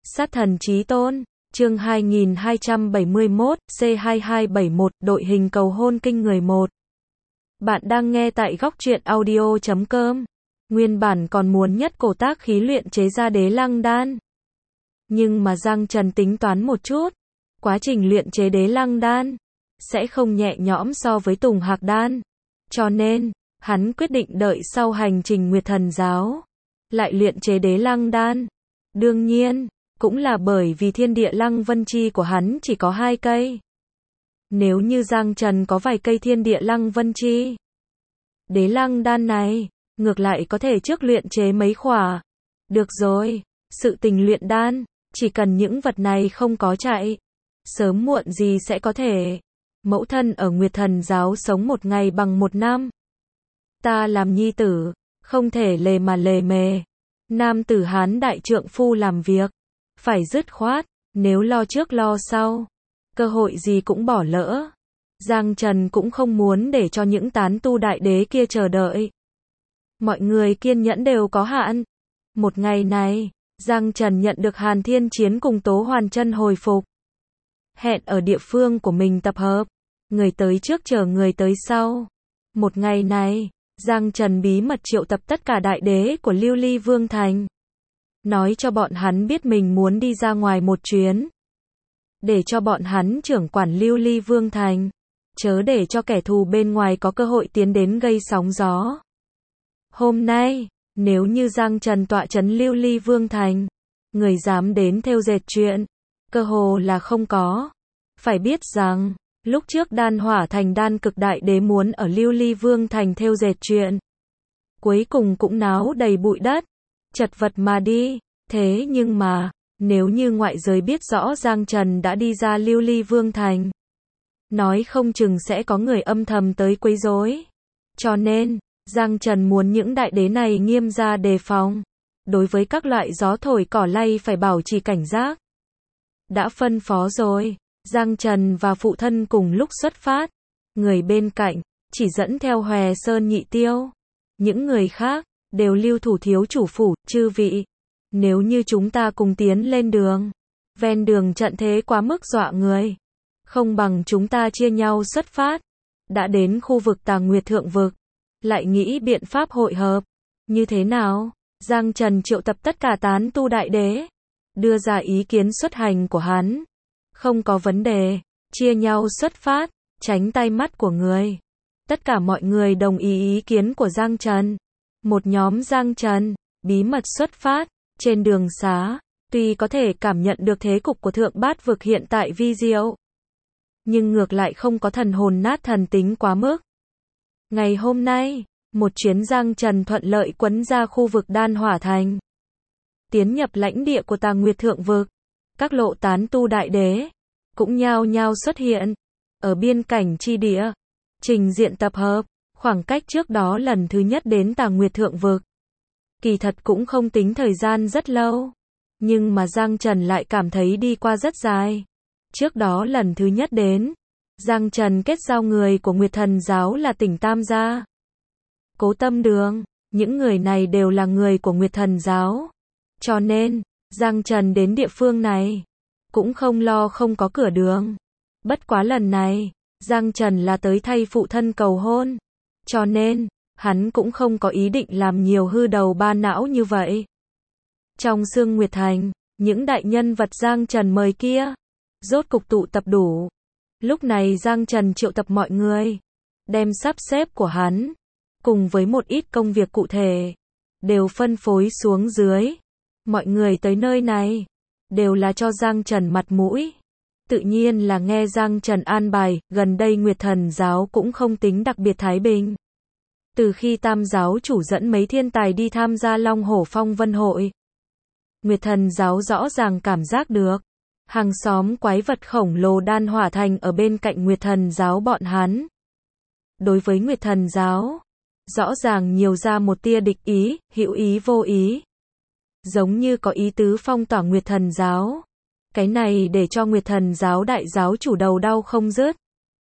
Sát thần chí tôn, chương 2271, C2271, đội hình cầu hôn kinh người 1. Bạn đang nghe tại góc truyện audio.com. Nguyên bản còn muốn nhất cổ tác khí luyện chế ra đế lăng đan. Nhưng mà Giang Trần tính toán một chút, quá trình luyện chế đế lăng đan sẽ không nhẹ nhõm so với Tùng Hạc đan. Cho nên, hắn quyết định đợi sau hành trình Nguyệt Thần giáo lại luyện chế đế lăng đan. Đương nhiên, cũng là bởi vì thiên địa lăng vân chi của hắn chỉ có 2 cây. Nếu như Giang Trần có vài cây thiên địa lăng vân chi, đế lăng đan này, ngược lại có thể trước luyện chế mấy khỏa. Được rồi, sự tình luyện đan, chỉ cần những vật này không có chạy, sớm muộn gì sẽ có thể. Mẫu thân ở Nguyệt Thần giáo sống một ngày bằng một năm. Ta làm nhi tử, không thể lề mà lề mề. Nam tử Hán đại trượng phu làm việc, phải dứt khoát, nếu lo trước lo sau, cơ hội gì cũng bỏ lỡ. Giang Trần cũng không muốn để cho những tán tu đại đế kia chờ đợi. Mọi người kiên nhẫn đều có hạn. Một ngày này, Giang Trần nhận được Hàn Thiên Chiến cùng Tố Hoàn Chân hồi phục. Hẹn ở địa phương của mình tập hợp. Người tới trước chờ người tới sau. Một ngày này, Giang Trần bí mật triệu tập tất cả đại đế của Lưu Ly Vương Thành. Nói cho bọn hắn biết mình muốn đi ra ngoài một chuyến. Để cho bọn hắn trưởng quản Lưu Ly Vương Thành. Chớ để cho kẻ thù bên ngoài có cơ hội tiến đến gây sóng gió. Hôm nay, nếu như Giang Trần tọa trấn Lưu Ly Vương Thành, người dám đến theo dệt chuyện, cơ hồ là không có. Phải biết rằng, lúc trước Đan Hỏa Thành Đan Cực Đại Đế muốn ở Lưu Ly Vương Thành theo dệt chuyện, cuối cùng cũng náo đầy bụi đất, chật vật mà đi. Thế nhưng mà, nếu như ngoại giới biết rõ Giang Trần đã đi ra Lưu Ly Vương Thành, nói không chừng sẽ có người âm thầm tới quấy rối. Cho nên, Giang Trần muốn những đại đế này nghiêm ra đề phòng. Đối với các loại gió thổi cỏ lay phải bảo trì cảnh giác. Đã phân phó rồi, Giang Trần và phụ thân cùng lúc xuất phát. Người bên cạnh, chỉ dẫn theo Hòe Sơn Nhị Tiêu. Những người khác, đều lưu thủ thiếu chủ phủ, chư vị. Nếu như chúng ta cùng tiến lên đường, ven đường trận thế quá mức dọa người. Không bằng chúng ta chia nhau xuất phát. Đã đến khu vực Tà Nguyệt Thượng Vực, lại nghĩ biện pháp hội hợp. Như thế nào? Giang Trần triệu tập tất cả tán tu đại đế, đưa ra ý kiến xuất hành của hắn. Không có vấn đề, chia nhau xuất phát, tránh tay mắt của người. Tất cả mọi người đồng ý kiến của Giang Trần. Một nhóm Giang Trần, bí mật xuất phát, trên đường xá, tuy có thể cảm nhận được thế cục của Thượng Bát Vực hiện tại vi diệu, nhưng ngược lại không có thần hồn nát thần tính quá mức. Ngày hôm nay, một chuyến Giang Trần thuận lợi quấn ra khu vực Đan Hỏa Thành, tiến nhập lãnh địa của Tà Nguyệt Thượng Vực. Các lộ tán tu đại đế cũng nhao nhao xuất hiện ở biên cảnh chi địa, trình diện tập hợp. Khoảng cách trước đó lần thứ nhất đến Tà Nguyệt Thượng Vực, kỳ thật cũng không tính thời gian rất lâu, nhưng mà Giang Trần lại cảm thấy đi qua rất dài. Trước đó lần thứ nhất đến, Giang Trần kết giao người của Nguyệt Thần giáo là Tỉnh Tam Gia, Cố Tâm Đường. Những người này đều là người của Nguyệt Thần giáo. Cho nên, Giang Trần đến địa phương này, cũng không lo không có cửa đường. Bất quá lần này, Giang Trần là tới thay phụ thân cầu hôn. Cho nên, hắn cũng không có ý định làm nhiều hư đầu ba não như vậy. Trong Sương Nguyệt Thành, những đại nhân vật Giang Trần mời kia, rốt cục tụ tập đủ. Lúc này Giang Trần triệu tập mọi người, đem sắp xếp của hắn, cùng với một ít công việc cụ thể, đều phân phối xuống dưới. Mọi người tới nơi này, đều là cho Giang Trần mặt mũi. Tự nhiên là nghe Giang Trần an bài, gần đây Nguyệt Thần giáo cũng không tính đặc biệt thái bình. Từ khi Tam giáo chủ dẫn mấy thiên tài đi tham gia Long Hổ Phong Vân hội, Nguyệt Thần giáo rõ ràng cảm giác được, hàng xóm quái vật khổng lồ Đan Hỏa Thành ở bên cạnh Nguyệt Thần giáo bọn hắn. Đối với Nguyệt Thần giáo, rõ ràng nhiều ra một tia địch ý, hữu ý vô ý. Giống như có ý tứ phong tỏa Nguyệt Thần giáo. Cái này để cho Nguyệt Thần giáo đại giáo chủ đầu đau không dứt.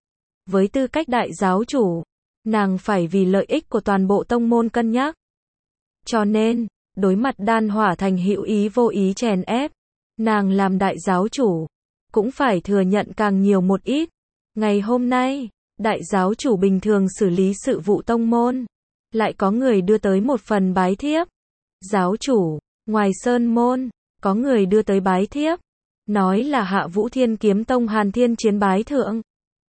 Với tư cách đại giáo chủ, nàng phải vì lợi ích của toàn bộ tông môn cân nhắc. Cho nên, đối mặt Đan Hỏa Thành hữu ý vô ý chèn ép, nàng làm đại giáo chủ, cũng phải thừa nhận càng nhiều một ít. Ngày hôm nay, đại giáo chủ bình thường xử lý sự vụ tông môn, lại có người đưa tới một phần bái thiếp. Giáo chủ, ngoài sơn môn, có người đưa tới bái thiếp, nói là Hạ Vũ Thiên Kiếm Tông Hàn Thiên Chiến bái thượng.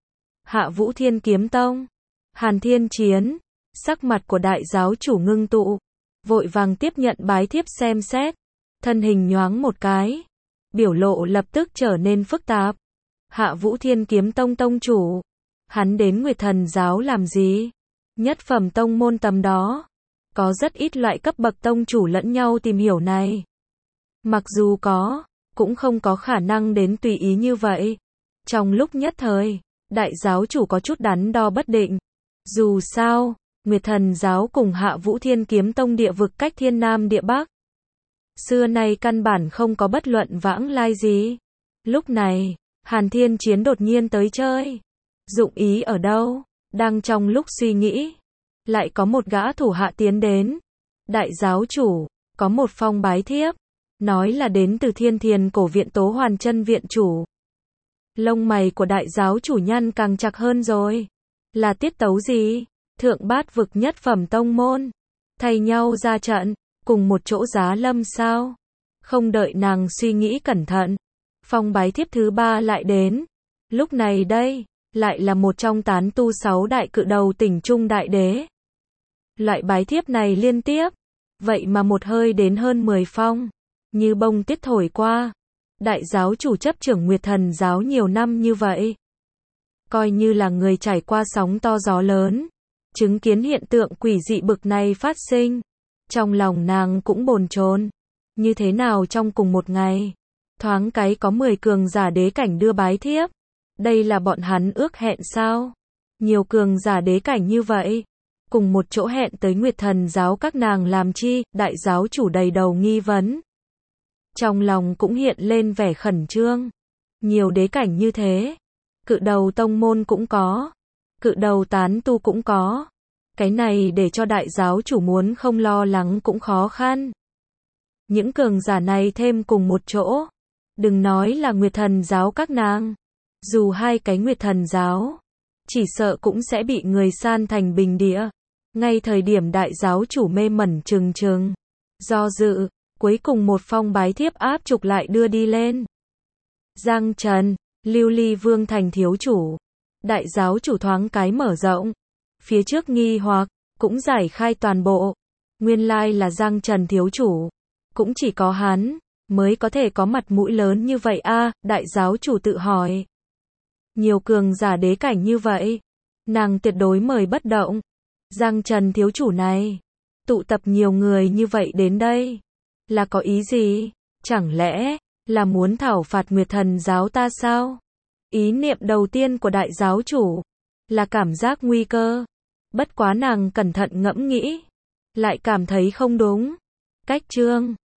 Hạ Vũ Thiên Kiếm Tông, Hàn Thiên Chiến, sắc mặt của đại giáo chủ ngưng tụ, vội vàng tiếp nhận bái thiếp xem xét, thân hình nhoáng một cái, biểu lộ lập tức trở nên phức tạp. Hạ Vũ Thiên Kiếm Tông tông chủ, hắn đến Nguyệt Thần giáo làm gì? Nhất phẩm tông môn tầm đó, có rất ít loại cấp bậc tông chủ lẫn nhau tìm hiểu này. Mặc dù có, cũng không có khả năng đến tùy ý như vậy. Trong lúc nhất thời, đại giáo chủ có chút đắn đo bất định. Dù sao, Nguyệt Thần giáo cùng Hạ Vũ Thiên Kiếm Tông địa vực cách thiên nam địa bắc. Xưa nay căn bản không có bất luận vãng lai gì. Lúc này, Hàn Thiên Chiến đột nhiên tới chơi. Dụng ý ở đâu? Đang trong lúc suy nghĩ, lại có một gã thủ hạ tiến đến. Đại giáo chủ, có một phong bái thiếp, nói là đến từ Thiên Thiền Cổ Viện Tố Hoàn Chân viện chủ. Lông mày của đại giáo chủ nhăn càng chặt hơn rồi. Là tiết tấu gì? Thượng bát vực nhất phẩm tông môn, thay nhau ra trận, cùng một chỗ giá lâm sao? Không đợi nàng suy nghĩ cẩn thận, phong bái thiếp thứ 3 lại đến. Lúc này đây, lại là một trong tán tu 6 đại cự đầu tỉnh Trung Đại Đế. Loại bái thiếp này liên tiếp, vậy mà một hơi đến hơn 10 phong, như bông tuyết thổi qua. Đại giáo chủ chấp trưởng Nguyệt Thần giáo nhiều năm như vậy, coi như là người trải qua sóng to gió lớn, chứng kiến hiện tượng quỷ dị bực này phát sinh, trong lòng nàng cũng bồn chồn. Như thế nào trong cùng một ngày, thoáng cái có 10 cường giả đế cảnh đưa bái thiếp? Đây là bọn hắn ước hẹn sao? Nhiều cường giả đế cảnh như vậy, cùng một chỗ hẹn tới Nguyệt Thần giáo các nàng làm chi? Đại giáo chủ đầy đầu nghi vấn, trong lòng cũng hiện lên vẻ khẩn trương. Nhiều đế cảnh như thế, cự đầu tông môn cũng có, cự đầu tán tu cũng có. Cái này để cho đại giáo chủ muốn không lo lắng cũng khó khăn. Những cường giả này thêm cùng một chỗ, đừng nói là Nguyệt Thần giáo các nàng, dù hai cái Nguyệt Thần giáo, chỉ sợ cũng sẽ bị người san thành bình địa. Ngay thời điểm đại giáo chủ mê mẩn trừng trừng, do dự, cuối cùng một phong bái thiếp áp trục lại đưa đi lên. Giang Trần, Lưu Ly Vương thành thiếu chủ. Đại giáo chủ thoáng cái mở rộng, phía trước nghi hoặc cũng giải khai toàn bộ. Nguyên lai là Giang Trần thiếu chủ, cũng chỉ có hắn mới có thể có mặt mũi lớn như vậy a. Đại giáo chủ tự hỏi, nhiều cường giả đế cảnh như vậy, nàng tuyệt đối mời bất động. Giang Trần thiếu chủ này, tụ tập nhiều người như vậy đến đây, là có ý gì? Chẳng lẽ là muốn thảo phạt Nguyệt Thần giáo ta sao? Ý niệm đầu tiên của đại giáo chủ là cảm giác nguy cơ. Bất quá nàng cẩn thận ngẫm nghĩ, lại cảm thấy không đúng. Cách chương